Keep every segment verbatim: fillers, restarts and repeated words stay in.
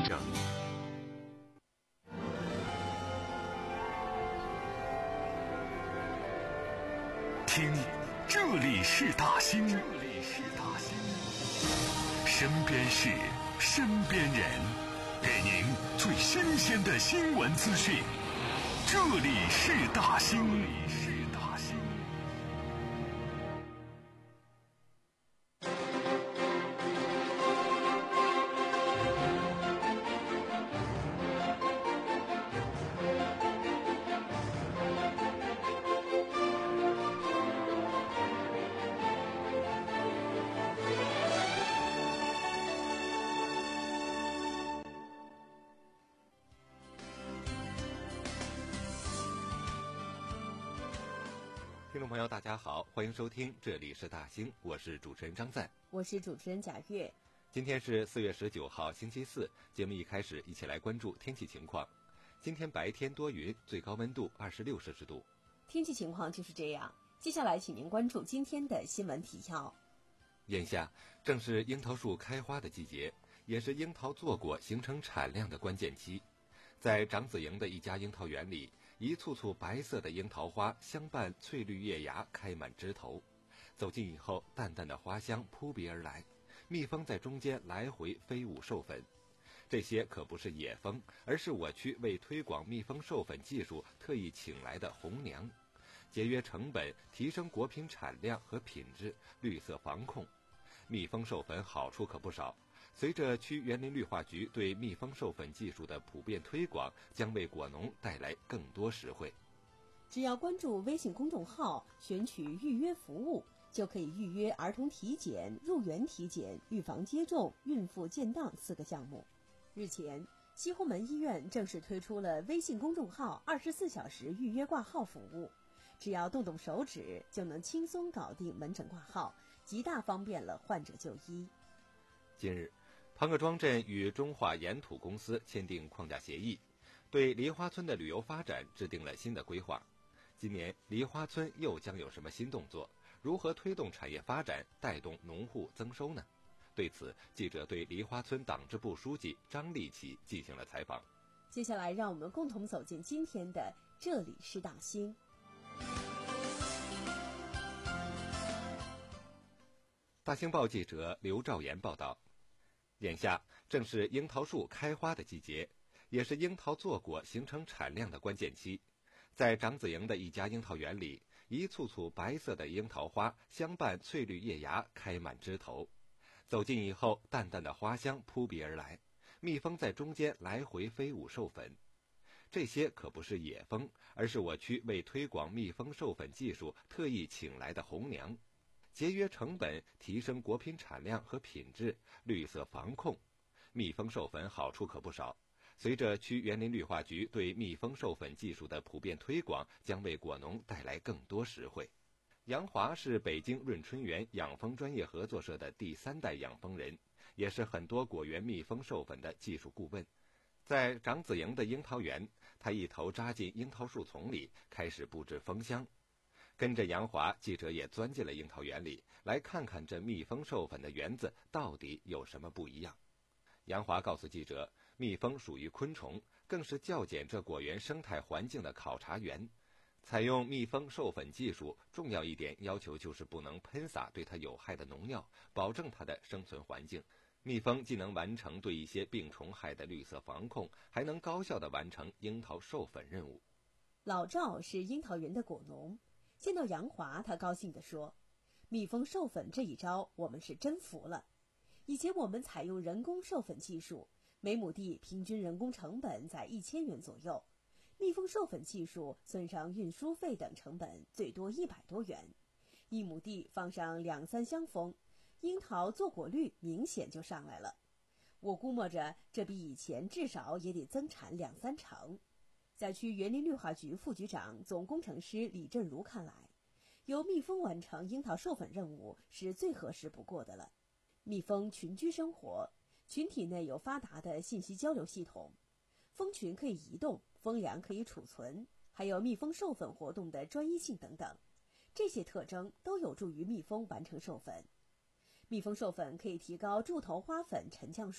声。听，这里是大兴，这里是大兴，身边事，身边人，给您最新鲜的新闻资讯。这里是大兴，这里是大兴。 听众朋友大家好，欢迎收听这里是大兴，我是主持人张赞， 我是主持人贾月。 今天是四月十九号星期四，节目一开始一起来关注天气情况。今天白天多云，最高温度二十六摄氏度。 天气情况就是这样，接下来请您关注今天的新闻提要。 眼下正是樱桃树开花的季节，也是樱桃坐果形成产量的关键期。在长子营的一家樱桃园里，一簇簇白色的樱桃花相伴翠绿叶芽开满枝头，走近以后，淡淡的花香扑鼻而来，蜜蜂在中间来回飞舞授粉。这些可不是野蜂，而是我区为推广蜜蜂授粉技术特意请来的红娘，节约成本，提升果品产量和品质，绿色防控。蜜蜂授粉好处可不少，随着区园林绿化局对蜜蜂授粉技术的普遍推广，将为果农带来更多实惠。 只要关注微信公众号，选取预约服务，就可以预约儿童体检、入园体检、预防接种、孕妇建档四个项目。日前，西红门医院正式推出了微信公众号二十四小时预约挂号服务，只要动动手指就能轻松搞定门诊挂号，极大方便了患者就医。 近日，庞各庄镇与中化盐土公司签订框架协议，对梨花村的旅游发展制定了新的规划。今年梨花村又将有什么新动作？如何推动产业发展，带动农户增收呢？对此，记者对梨花村党支部书记张立奇进行了采访。 接下来，让我们共同走进今天的这里是大兴。 大兴报记者刘兆岩报道，眼下正是樱桃树开花的季节，也是樱桃坐果形成产量的关键期。在长子营的一家樱桃园里，一簇簇白色的樱桃花相伴翠绿叶芽开满枝头，走近以后，淡淡的花香扑鼻而来，蜜蜂在中间来回飞舞授粉。这些可不是野蜂，而是我区为推广蜜蜂授粉技术特意请来的红娘，节约成本，提升果品产量和品质，绿色防控。蜜蜂授粉好处可不少，随着区园林绿化局对蜜蜂授粉技术的普遍推广，将为果农带来更多实惠。杨华是北京润春园养蜂专业合作社的第三代养蜂人，也是很多果园蜜蜂授粉的技术顾问。在长子营的樱桃园，他一头扎进樱桃树丛里，开始布置蜂箱。跟着杨华，记者也钻进了樱桃园里，来看看这蜜蜂授粉的园子到底有什么不一样。杨华告诉记者，蜜蜂属于昆虫，更是校检这果园生态环境的考察员。采用蜜蜂授粉技术，重要一点要求就是不能喷洒对它有害的农药，保证它的生存环境。蜜蜂既能完成对一些病虫害的绿色防控，还能高效地完成樱桃授粉任务。 老赵是樱桃园的果农，见到杨华，他高兴地说：“蜜蜂授粉这一招，我们是真服了。以前我们采用人工授粉技术，每亩地平均人工成本在一千元左右。蜜蜂授粉技术算上运输费等成本，最多一百多元。一亩地放上两三箱蜂，樱桃坐果率明显就上来了。我估摸着，这比以前至少也得增产两三成。”在区园林绿化局副局长、总工程师李振如看来，由蜜蜂完成樱桃授粉任务是最合适不过的了。蜜蜂群居生活，群体内有发达的信息交流系统，蜂群可以移动，蜂粮可以储存，还有蜜蜂授粉活动的专一性等等，这些特征都有助于蜜蜂完成授粉。蜜蜂授粉可以提高柱头花粉沉降数，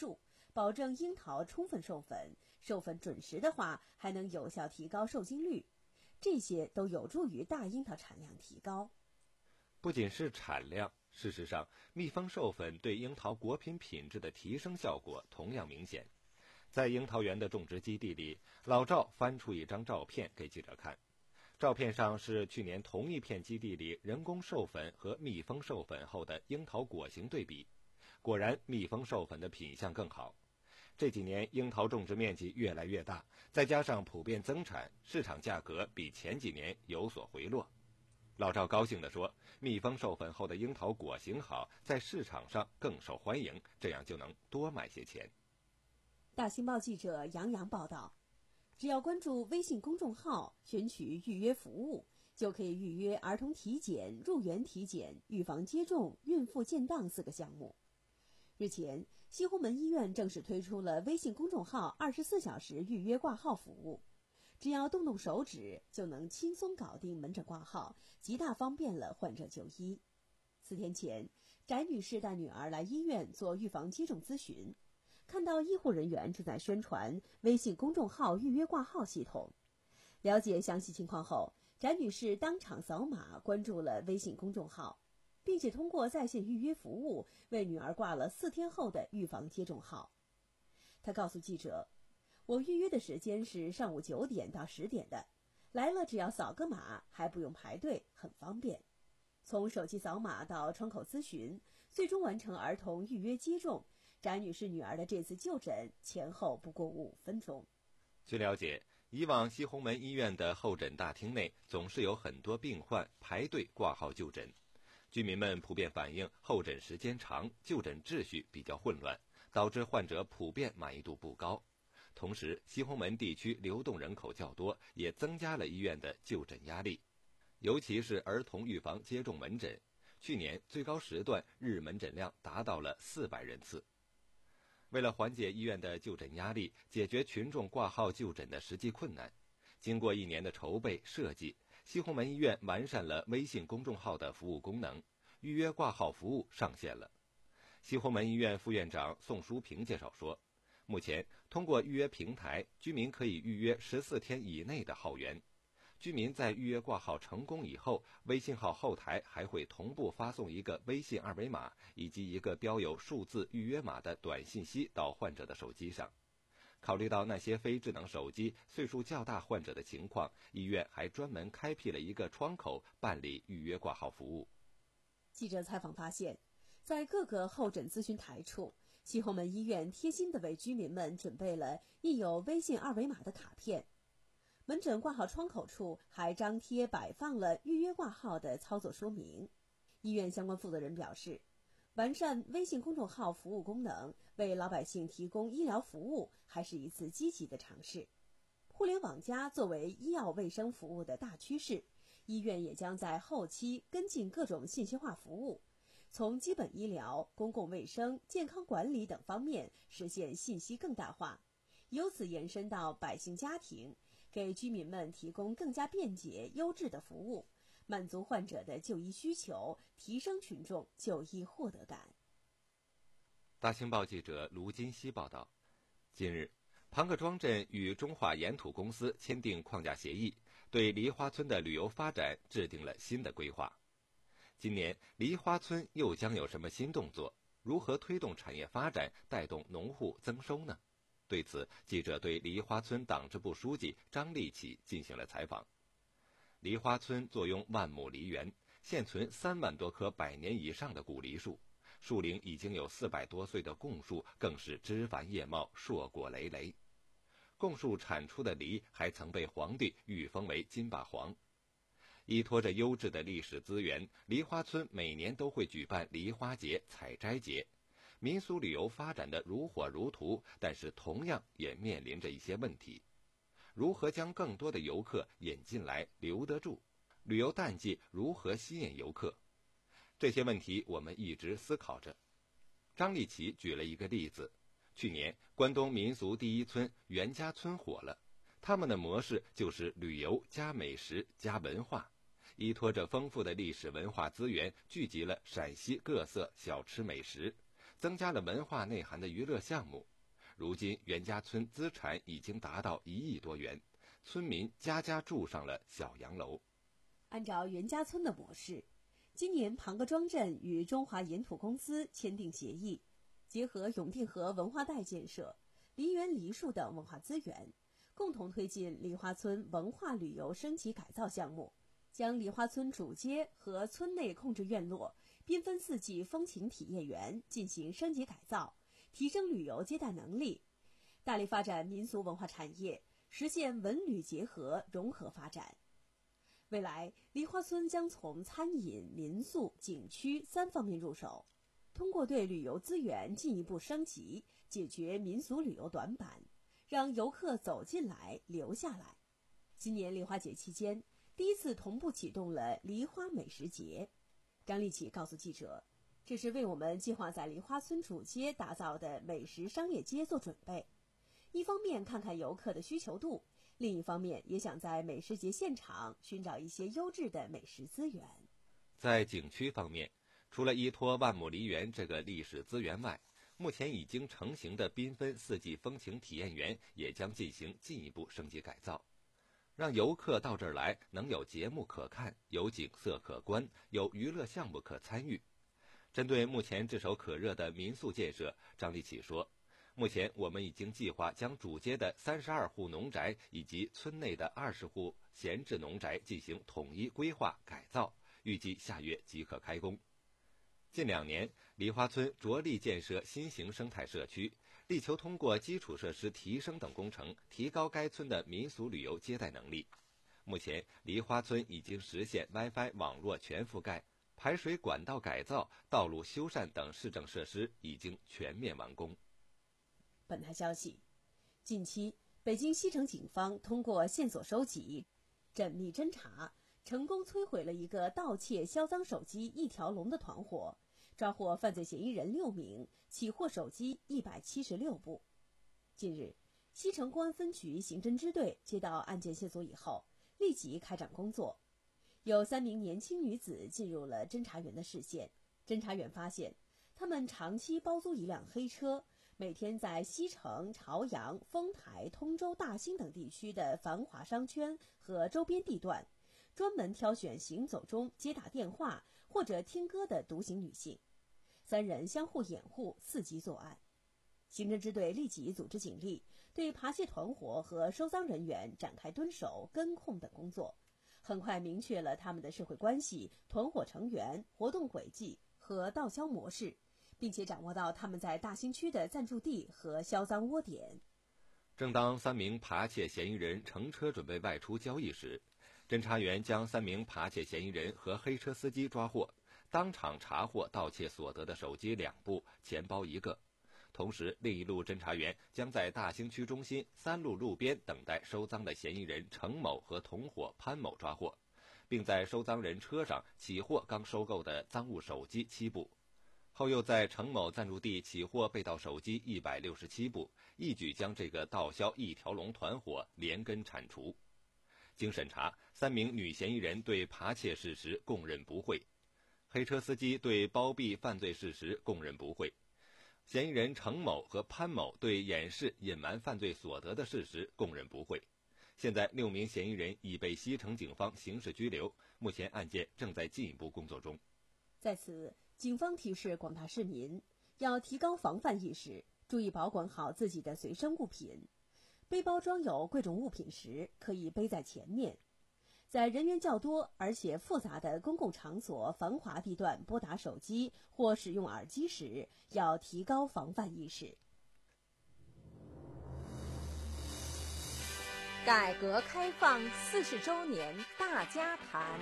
保证樱桃充分授粉，授粉准时的话，还能有效提高受精率，这些都有助于大樱桃产量提高。 不仅是产量，事实上，蜜蜂授粉对樱桃果品品质的提升效果同样明显。在樱桃园的种植基地里，老赵翻出一张照片给记者看。照片上是去年同一片基地里人工授粉和蜜蜂授粉后的樱桃果形对比。果然，蜜蜂授粉的品相更好。这几年樱桃种植面积越来越大，再加上普遍增产，市场价格比前几年有所回落。老赵高兴地说，蜜蜂授粉后的樱桃果形好，在市场上更受欢迎，这样就能多卖些钱。 大新报记者杨洋报道，只要关注微信公众号选取预约服务，就可以预约儿童体检、入园体检、预防接种、孕妇建档四个项目。日前，西红门医院正式推出了微信公众号二十四小时预约挂号服务，只要动动手指就能轻松搞定门诊挂号，极大方便了患者就医。四天前，翟女士带女儿来医院做预防接种咨询，看到医护人员正在宣传微信公众号预约挂号系统。了解详细情况后，翟女士当场扫码关注了微信公众号，并且通过在线预约服务为女儿挂了四天后的预防接种号。她告诉记者，我预约的时间是上午九点到十点的，来了只要扫个码，还不用排队，很方便。从手机扫码到窗口咨询，最终完成儿童预约接种，翟女士女儿的这次就诊前后不过五分钟。 据了解，以往西红门医院的候诊大厅内总是有很多病患排队挂号就诊，居民们普遍反映候诊时间长，就诊秩序比较混乱，导致患者普遍满意度不高。同时，西红门地区流动人口较多，也增加了医院的就诊压力，尤其是儿童预防接种门诊，去年最高时段日门诊量达到了四百人次。为了缓解医院的就诊压力，解决群众挂号就诊的实际困难，经过一年的筹备设计，西红门医院完善了微信公众号的服务功能，预约挂号服务上线了。西红门医院副院长宋淑平介绍说，目前通过预约平台，居民可以预约十四天以内的号源。居民在预约挂号成功以后，微信号后台还会同步发送一个微信二维码以及一个标有数字预约码的短信息到患者的手机上。考虑到那些非智能手机岁数较大患者的情况，医院还专门开辟了一个窗口办理预约挂号服务。 记者采访发现，在各个候诊咨询台处，西红门医院贴心地为居民们准备了印有微信二维码的卡片。门诊挂号窗口处还张贴摆放了预约挂号的操作说明。医院相关负责人表示，完善微信公众号服务功能，为老百姓提供医疗服务，还是一次积极的尝试。互联网加作为医药卫生服务的大趋势，医院也将在后期跟进各种信息化服务，从基本医疗、公共卫生、健康管理等方面实现信息更大化，由此延伸到百姓家庭，给居民们提供更加便捷、优质的服务，满足患者的就医需求，提升群众就医获得感。 大清报记者卢金熙报道，近日，庞各庄镇与中华盐土公司签订框架协议，对梨花村的旅游发展制定了新的规划。今年，梨花村又将有什么新动作？如何推动产业发展，带动农户增收呢？对此，记者对梨花村党支部书记张立起进行了采访。梨花村坐拥万亩梨园，现存三万多棵百年以上的古梨树，树龄已经有四百多岁的贡树更是枝繁叶茂，硕果累累。贡树产出的梨还曾被皇帝御封为金霸皇。依托着优质的历史资源，梨花村每年都会举办梨花节、采摘节，民俗旅游发展的如火如荼，但是同样也面临着一些问题。如何将更多的游客引进来，留得住？旅游淡季如何吸引游客？这些问题我们一直思考着。张立奇举了一个例子，去年关东民俗第一村袁家村火了，他们的模式就是旅游加美食加文化，依托着丰富的历史文化资源，聚集了陕西各色小吃美食，增加了文化内涵的娱乐项目。 如今袁家村资产已经达到一亿多元，村民家家住上了小洋楼。 按照袁家村的模式，今年庞各庄镇与中华盐土公司签订协议，结合永定河文化带建设、梨园梨树等文化资源，共同推进梨花村文化旅游升级改造项目，将梨花村主街和村内控制院落、缤纷四季风情体验园进行升级改造，提升旅游接待能力，大力发展民俗文化产业，实现文旅结合融合发展。未来，梨花村将从餐饮、民宿、景区三方面入手，通过对旅游资源进一步升级，解决民俗旅游短板，让游客走进来、留下来。今年梨花节期间，第一次同步启动了梨花美食节。张立启告诉记者，这是为我们计划在梨花村主街打造的美食商业街做准备。一方面看看游客的需求度，另一方面也想在美食节现场寻找一些优质的美食资源。 在景区方面，除了依托万亩梨园这个历史资源外，目前已经成型的缤纷四季风情体验园也将进行进一步升级改造，让游客到这儿来能有节目可看，有景色可观，有娱乐项目可参与。针对目前炙手可热的民宿建设，张立启说，目前我们已经计划将主街的三十二户农宅以及村内的二十户闲置农宅进行统一规划改造，预计下月即可开工。近两年，梨花村着力建设新型生态社区，力求通过基础设施提升等工程，提高该村的民俗旅游接待能力。目前，梨花村已经实现 WiFi 网络全覆盖，排水管道改造、道路修缮等市政设施已经全面完工。 本台消息，近期北京西城警方通过线索收集、缜密侦查，成功摧毁了一个盗窃销赃手机一条龙的团伙，抓获犯罪嫌疑人六名，起获手机一百七十六部。近日，西城公安分局刑侦支队接到案件线索以后，立即开展工作。有三名年轻女子进入了侦查员的视线。侦查员发现，她们长期包租一辆黑车，每天在西城、朝阳、丰台、通州、大兴等地区的繁华商圈和周边地段，专门挑选行走中接打电话或者听歌的独行女性。三人相互掩护，伺机作案。刑侦支队立即组织警力，对扒窃团伙和收赃人员展开蹲守、跟控等工作，很快明确了他们的社会关系、团伙成员、活动轨迹和盗销模式，并且掌握到他们在大兴区的暂住地和销赃窝点。 正当三名扒窃嫌疑人乘车准备外出交易时，侦查员将三名扒窃嫌疑人和黑车司机抓获，当场查获盗窃所得的手机两部、钱包一个。同时，另一路侦查员将在大兴区中心三路路边等待收赃的嫌疑人程某和同伙潘某抓获，并在收赃人车上起获刚收购的赃物手机七部。后又在程某暂住地起获被盗手机一百六十七部，一举将这个盗销一条龙团伙连根铲除。经审查，三名女嫌疑人对扒窃事实供认不讳，黑车司机对包庇犯罪事实供认不讳，嫌疑人程某和潘某对掩饰、隐瞒犯罪所得的事实供认不讳。现在六名嫌疑人已被西城警方刑事拘留，目前案件正在进一步工作中。 在此，警方提示广大市民要提高防范意识，注意保管好自己的随身物品。背包装有贵重物品时，可以背在前面。在人员较多而且复杂的公共场所、繁华地段拨打手机或使用耳机时，要提高防范意识。 改革开放四十周年大家谈。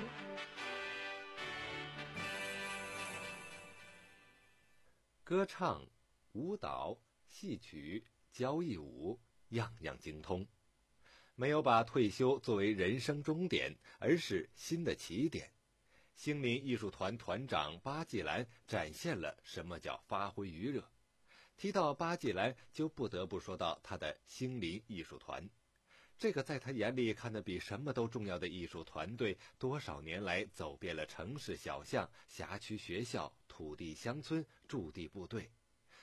歌唱、舞蹈、戏曲、交谊舞，样样精通。没有把退休作为人生终点，而是新的起点。兴林艺术团团长巴季兰展现了什么叫发挥余热。提到巴季兰，就不得不说到他的兴林艺术团。这个在他眼里看得比什么都重要的艺术团队，多少年来走遍了城市小巷、辖区学校、土地乡村、驻地部队，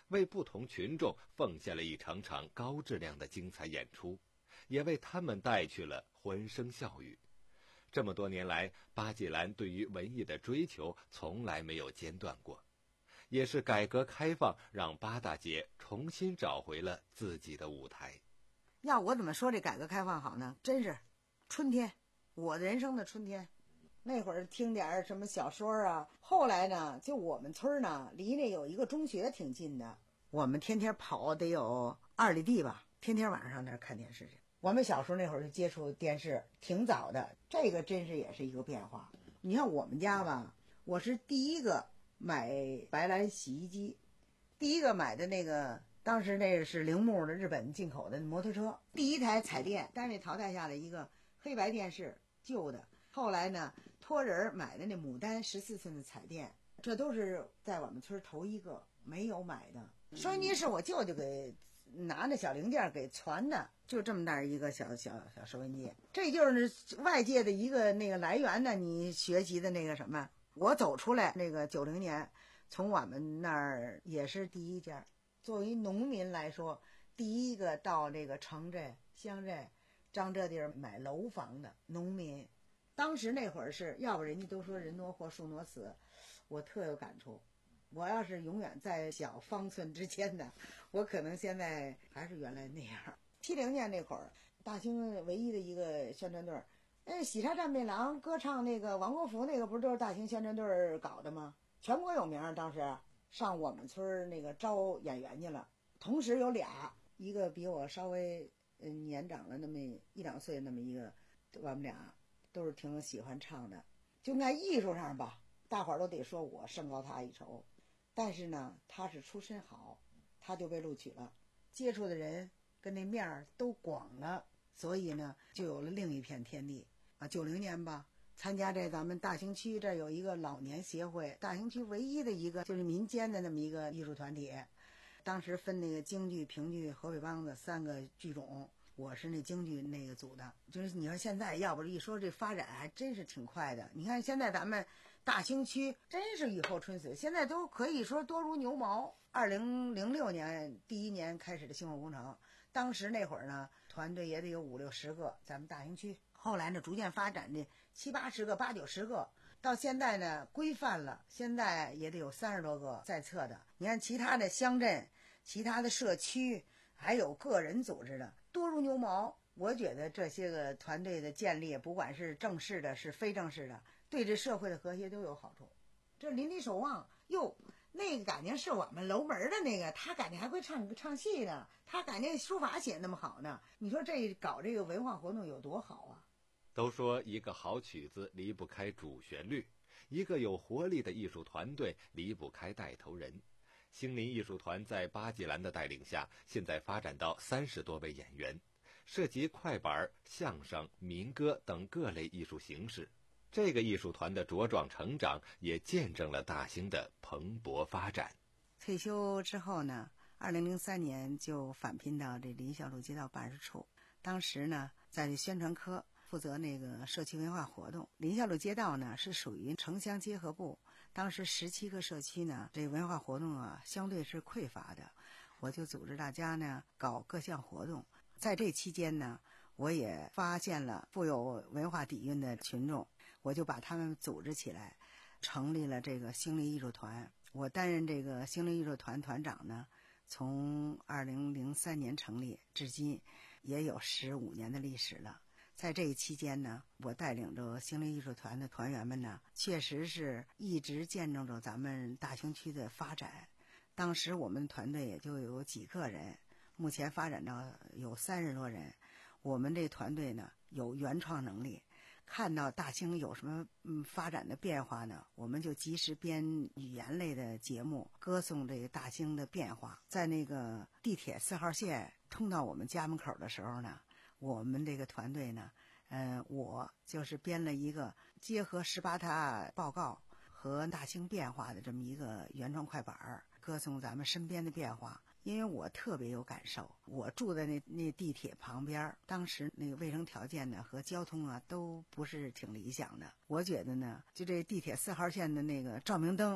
为不同群众奉献了一场场高质量的精彩演出，也为他们带去了欢声笑语。这么多年来，巴季兰对于文艺的追求从来没有间断过，也是改革开放让八大节重新找回了自己的舞台。 要我怎么说这改革开放好呢？真是春天，我的人生的春天。那会儿听点什么小说啊，后来呢，就我们村呢，离那有一个中学挺近的，我们天天跑得有二里地吧，天天晚上上那儿看电视去。我们小时候那会儿就接触电视，挺早的，这个真是也是一个变化。你看我们家吧，我是第一个买白兰洗衣机，第一个买的那个，当时那是铃木的日本进口的摩托车，第一台彩电，单位淘汰下来一个黑白电视，旧的。后来呢，托人买的那牡丹十四寸的彩电，这都是在我们村头一个没有买的。收音机是我舅舅给拿那小零件给传的，就这么大一个小小小收音机，这就是外界的一个那个来源呢。你学习的那个什么，我走出来那个九零年，从我们那儿也是第一家。作为农民来说，第一个到这个城镇、乡镇、张这地儿买楼房的农民。当时那会儿是要不人家都说人挪活树挪死，我特有感触。我要是永远在小方寸之间的，我可能现在还是原来那样。七零年那会儿，大兴唯一的一个宣传队，哎，喜茶战便郎歌唱那个王国福那个，不是都是大兴宣传队搞的吗？全国有名。当时上我们村那个招演员去了，同时有俩，一个比我稍微嗯年长了那么一两岁，那么一个，我们俩都是挺喜欢唱的。就在艺术上吧，大伙儿都得说我胜高他一筹。但是呢，他是出身好，他就被录取了，接触的人跟那面儿都广了，所以呢，就有了另一片天地啊。九零年吧，参加这咱们大兴区这有一个老年协会，大兴区唯一的一个就是民间的那么一个艺术团体。当时分那个京剧、评剧、河北梆子三个剧种，我是那京剧那个组的。就是你说现在要不是一说这发展还真是挺快的，你看现在咱们大兴区真是雨后春笋，现在都可以说多如牛毛。二零零六年第一年开始的兴火工程，当时那会儿呢，团队也得有五六十个，咱们大兴区。后来呢，逐渐发展的七八十个、八九十个，到现在呢规范了，现在也得有三十多个在册的。你看其他的乡镇、其他的社区，还有个人组织的，多如牛毛。我觉得这些个团队的建立，不管是正式的，是非正式的，对这社会的和谐都有好处。这邻里守望，哟，那个感情是我们楼门的那个，他感觉还会唱唱戏呢，他感觉书法写那么好呢。你说这搞这个文化活动有多好啊？ 都说一个好曲子离不开主旋律，一个有活力的艺术团队离不开带头人。兴林艺术团在巴季兰的带领下，现在发展到三十多位演员，涉及快板、相声、民歌等各类艺术形式。这个艺术团的茁壮成长，也见证了大兴的蓬勃发展。 退休之后呢，二零零三年就返聘到这林孝路街道办事处，当时呢，在这宣传科负责那个社区文化活动。林孝路街道呢是属于城乡结合部，当时十七个社区呢，这文化活动啊相对是匮乏的，我就组织大家呢搞各项活动。在这期间呢，我也发现了富有文化底蕴的群众，我就把他们组织起来，成立了这个兴林艺术团。我担任这个兴林艺术团团长呢，从二零零三年成立至今，也有十五年的历史了。在这一期间呢，我带领着兴林艺术团的团员们呢，确实是一直见证着咱们大兴区的发展。当时我们团队也就有几个人，目前发展到有三十多人。我们这团队呢有原创能力，看到大兴有什么嗯发展的变化呢，我们就及时编语言类的节目，歌颂这个大兴的变化。在那个地铁四号线通到我们家门口的时候呢，我们这个团队呢，呃，我就是编了一个结合十八大报告和大兴变化的这么一个原创快板，歌颂咱们身边的变化。因为我特别有感受，我住在那那地铁旁边，当时那个卫生条件呢和交通啊都不是挺理想的。我觉得呢，就这地铁四号线的那个照明灯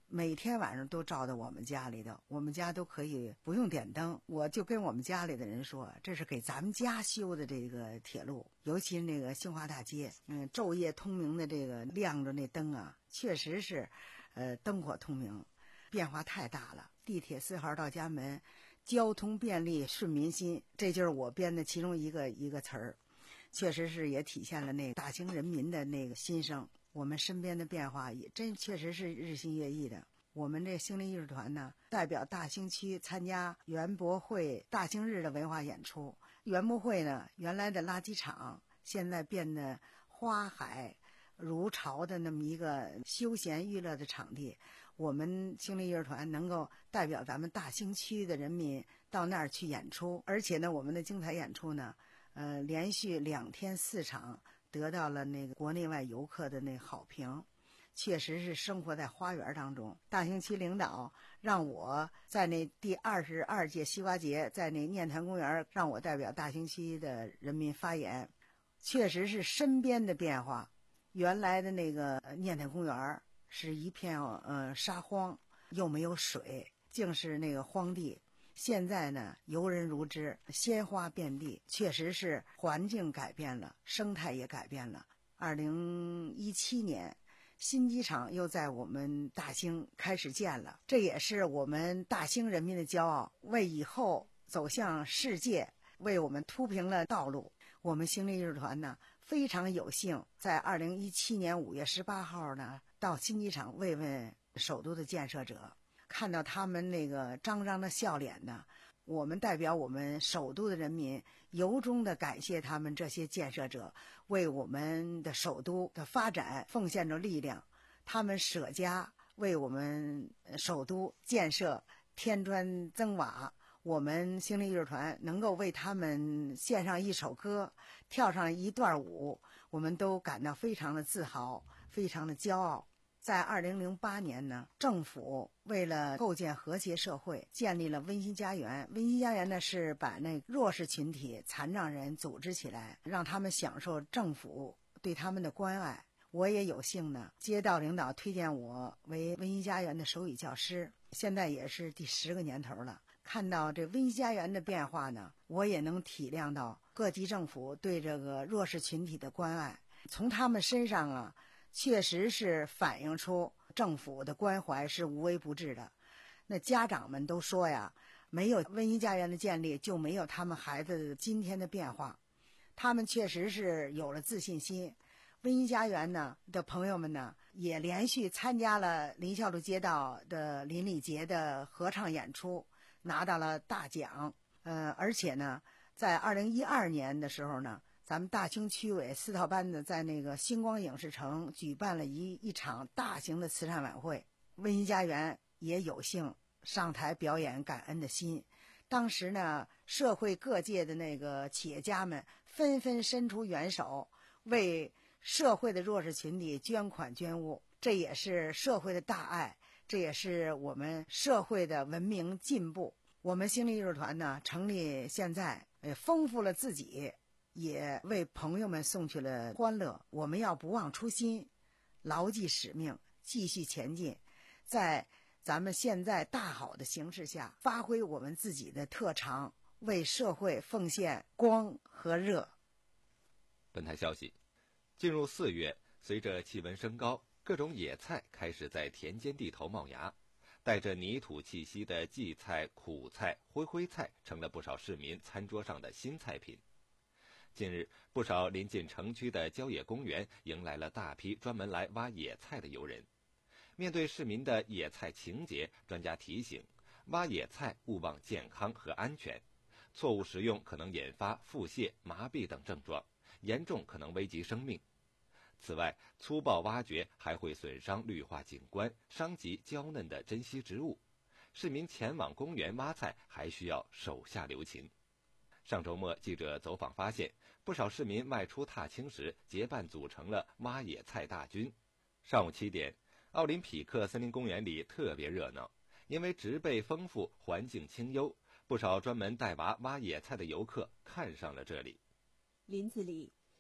每天晚上都照到我们家里头，我们家都可以不用点灯。我就跟我们家里的人说，这是给咱们家修的这个铁路，尤其是那个兴华大街，嗯，昼夜通明的这个亮着那灯啊，确实是，呃，灯火通明，变化太大了。地铁四号到家门，交通便利顺民心，这就是我编的其中一个一个词儿，确实是也体现了那大兴人民的那个心声。我们身边的变化也真确实是日新月异的。我们这兴林艺术团呢，代表大兴区参加园博会大兴日的文化演出。园博会呢，原来的垃圾场现在变得花海如潮的那么一个休闲娱乐的场地。我们兴林艺术团能够代表咱们大兴区的人民到那儿去演出，而且呢，我们的精彩演出呢，呃，连续两天四场得到了那个国内外游客的那个好评，确实是生活在花园当中。大兴区领导让我在那第二十二届西瓜节在那念坛公园让我代表大兴区的人民发言，确实是身边的变化。原来的那个念坛公园是一片呃沙荒，又没有水，竟是那个荒地。现在呢，游人如织，鲜花遍地，确实是环境改变了，生态也改变了。二零一七年，新机场又在我们大兴开始建了，这也是我们大兴人民的骄傲，为以后走向世界，为我们铺平了道路。我们兴林艺术团呢，非常有幸在二零一七年五月十八号呢，到新机场慰问首都的建设者。看到他们那个张张的笑脸呢，我们代表我们首都的人民由衷的感谢他们这些建设者，为我们的首都的发展奉献着力量。他们舍家为我们首都建设添砖增瓦，我们兴林艺术团能够为他们献上一首歌，跳上一段舞，我们都感到非常的自豪，非常的骄傲。在二零零八年呢，政府为了构建和谐社会，建立了温馨家园。温馨家园呢，是把那弱势群体残障人组织起来，让他们享受政府对他们的关爱。我也有幸呢，街道领导推荐我为温馨家园的手语教师，现在也是第十个年头了。看到这温馨家园的变化呢，我也能体谅到各级政府对这个弱势群体的关爱，从他们身上啊，确实是反映出政府的关怀是无微不至的。那家长们都说呀，没有温馨家园的建立，就没有他们孩子今天的变化。他们确实是有了自信心。温馨家园呢的朋友们呢，也连续参加了林孝路街道的邻里节的合唱演出，拿到了大奖。呃，而且呢，在二零一二年的时候呢，咱们大兴区委四套班子在那个星光影视城举办了一一场大型的慈善晚会，温馨家园也有幸上台表演感恩的心。当时呢，社会各界的那个企业家们纷纷伸出援手，为社会的弱势群体捐款捐物，这也是社会的大爱，这也是我们社会的文明进步。我们兴林艺术团呢，成立现在，也丰富了自己，也为朋友们送去了欢乐。我们要不忘初心，牢记使命，继续前进，在咱们现在大好的形势下，发挥我们自己的特长，为社会奉献光和热。 本台消息，进入四月，随着气温升高，各种野菜开始在田间地头冒芽，带着泥土气息的荠菜、苦菜、灰灰菜成了不少市民餐桌上的新菜品。近日，不少临近城区的郊野公园迎来了大批专门来挖野菜的游人。面对市民的野菜情结，专家提醒，挖野菜勿忘健康和安全，错误食用可能引发腹泻、麻痹等症状，严重可能危及生命。此外，粗暴挖掘还会损伤绿化景观，伤及娇嫩的珍稀植物。市民前往公园挖菜还需要手下留情。上周末，记者走访发现，不少市民外出踏青时结伴组成了挖野菜大军。上午七点，奥林匹克森林公园里特别热闹，因为植被丰富，环境清幽，不少专门带娃挖野菜的游客看上了这里。 林子里，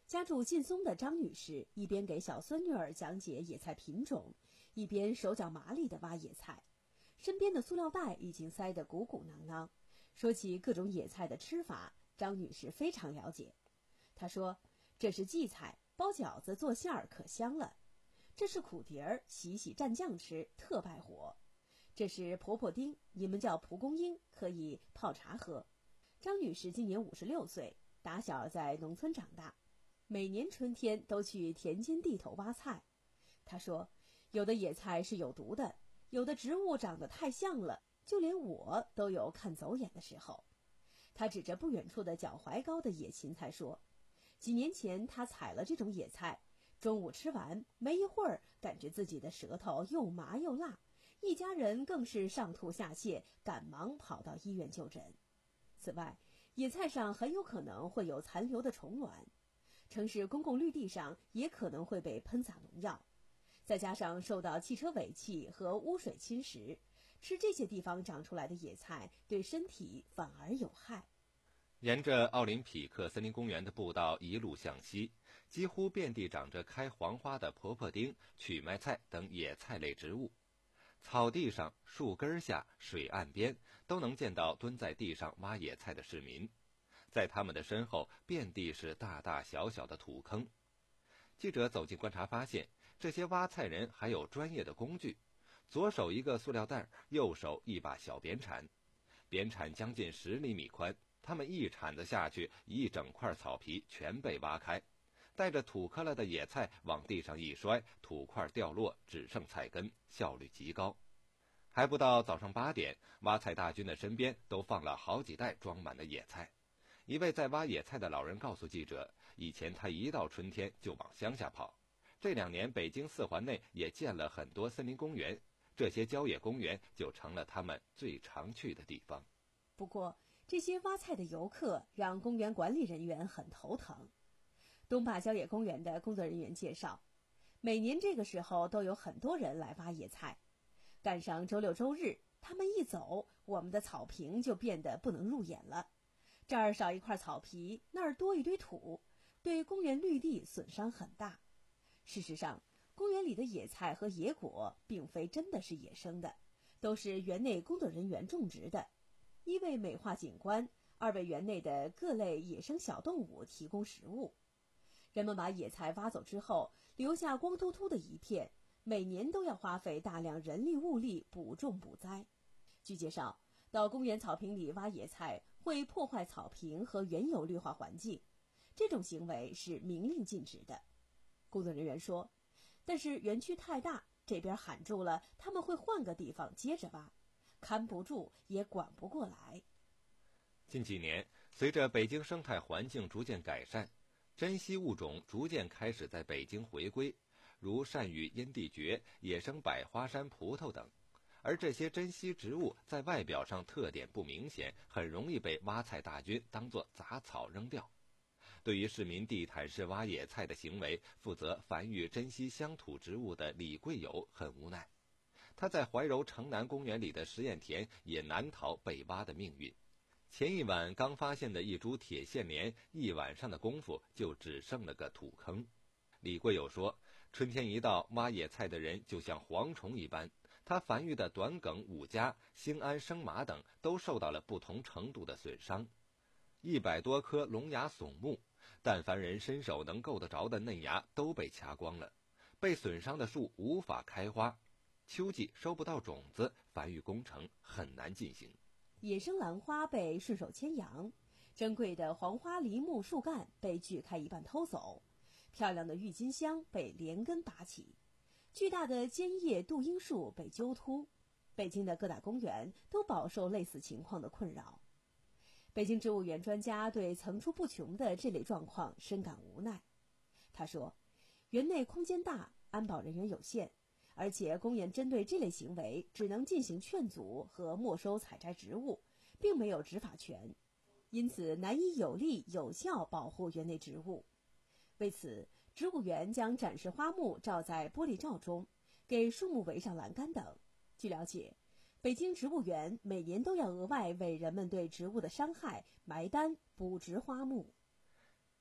家住劲松的张女士一边给小孙女儿讲解野菜品种，一边手脚麻利地挖野菜，身边的塑料袋已经塞得鼓鼓囊囊。说起各种野菜的吃法，张女士非常了解。她说：“这是荠菜，包饺子做馅儿可香了；这是苦蝶儿，洗洗蘸酱吃特败火；这是婆婆丁，你们叫蒲公英，可以泡茶喝。”张女士今年五十六岁，打小在农村长大，每年春天都去田间地头挖菜。她说，有的野菜是有毒的，有的植物长得太像了，就连我都有看走眼的时候。她指着不远处的脚踝高的野芹菜说，几年前她采了这种野菜，中午吃完没一会儿，感觉自己的舌头又麻又辣，一家人更是上吐下泻，赶忙跑到医院就诊。此外，野菜上很有可能会有残留的虫卵，城市公共绿地上也可能会被喷洒农药，再加上受到汽车尾气和污水侵蚀，吃这些地方长出来的野菜对身体反而有害。 沿着奥林匹克森林公园的步道一路向西，几乎遍地长着开黄花的婆婆丁、曲麦菜等野菜类植物。草地上、树根下、水岸边都能见到蹲在地上挖野菜的市民，在他们的身后遍地是大大小小的土坑。记者走近观察发现，这些挖菜人还有专业的工具，左手一个塑料袋，右手一把小扁铲，扁铲将近十厘米宽，他们一铲子下去，一整块草皮全被挖开，带着土坷了的野菜往地上一摔，土块掉落，只剩菜根，效率极高。还不到早上八点，挖菜大军的身边都放了好几袋装满的野菜。一位在挖野菜的老人告诉记者，以前他一到春天就往乡下跑，这两年北京四环内也建了很多森林公园，这些郊野公园就成了他们最常去的地方。 不过，这些挖菜的游客让公园管理人员很头疼。东坝郊野公园的工作人员介绍，每年这个时候都有很多人来挖野菜，赶上周六周日，他们一走，我们的草坪就变得不能入眼了。这儿少一块草皮，那儿多一堆土，对公园绿地损伤很大。事实上，公园里的野菜和野果并非真的是野生的，都是园内工作人员种植的，一为美化景观，二为园内的各类野生小动物提供食物。人们把野菜挖走之后，留下光秃秃的一片，每年都要花费大量人力物力补种补栽。据介绍，到公园草坪里挖野菜会破坏草坪和原有绿化环境，这种行为是明令禁止的。工作人员说，但是园区太大，这边喊住了，他们会换个地方接着挖，看不住也管不过来。 近几年，随着北京生态环境逐渐改善，珍稀物种逐渐开始在北京回归，如鳝鱼因地蕨、野生百花山葡萄等。而这些珍稀植物在外表上特点不明显，很容易被挖菜大军当作杂草扔掉。对于市民地毯式挖野菜的行为，负责繁育珍稀乡土植物的李贵友很无奈。他在怀柔城南公园里的实验田也难逃被挖的命运。前一晚刚发现的一株铁线莲，一晚上的功夫就只剩了个土坑。李贵友说，春天一到，挖野菜的人就像蝗虫一般，他繁育的短梗、五家、兴安生麻等都受到了不同程度的损伤。一百多棵龙牙怂木，但凡人伸手能够得着的嫩芽都被掐光了，被损伤的树无法开花，秋季收不到种子，繁育工程很难进行。 野生兰花被顺手牵羊，珍贵的黄花梨木树干被锯开一半偷走，漂亮的郁金香被连根拔起，巨大的尖叶杜英树被揪秃。北京的各大公园都饱受类似情况的困扰。北京植物园专家对层出不穷的这类状况深感无奈。他说，园内空间大，安保人员有限，而且公园针对这类行为只能进行劝阻和没收采摘植物，并没有执法权，因此难以有力有效保护园内植物。为此，植物园将展示花木罩在玻璃罩中，给树木围上栏杆等。据了解，北京植物园每年都要额外为人们对植物的伤害埋单补植花木。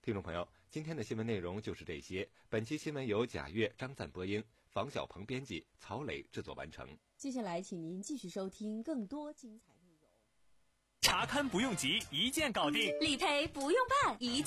听众朋友，今天的新闻内容就是这些。本期新闻由贾月、张赞播音，房小鹏编辑，曹磊制作完成。 接下来，请您继续收听更多精彩内容。 查看不用急，一键搞定； 理赔不用办，一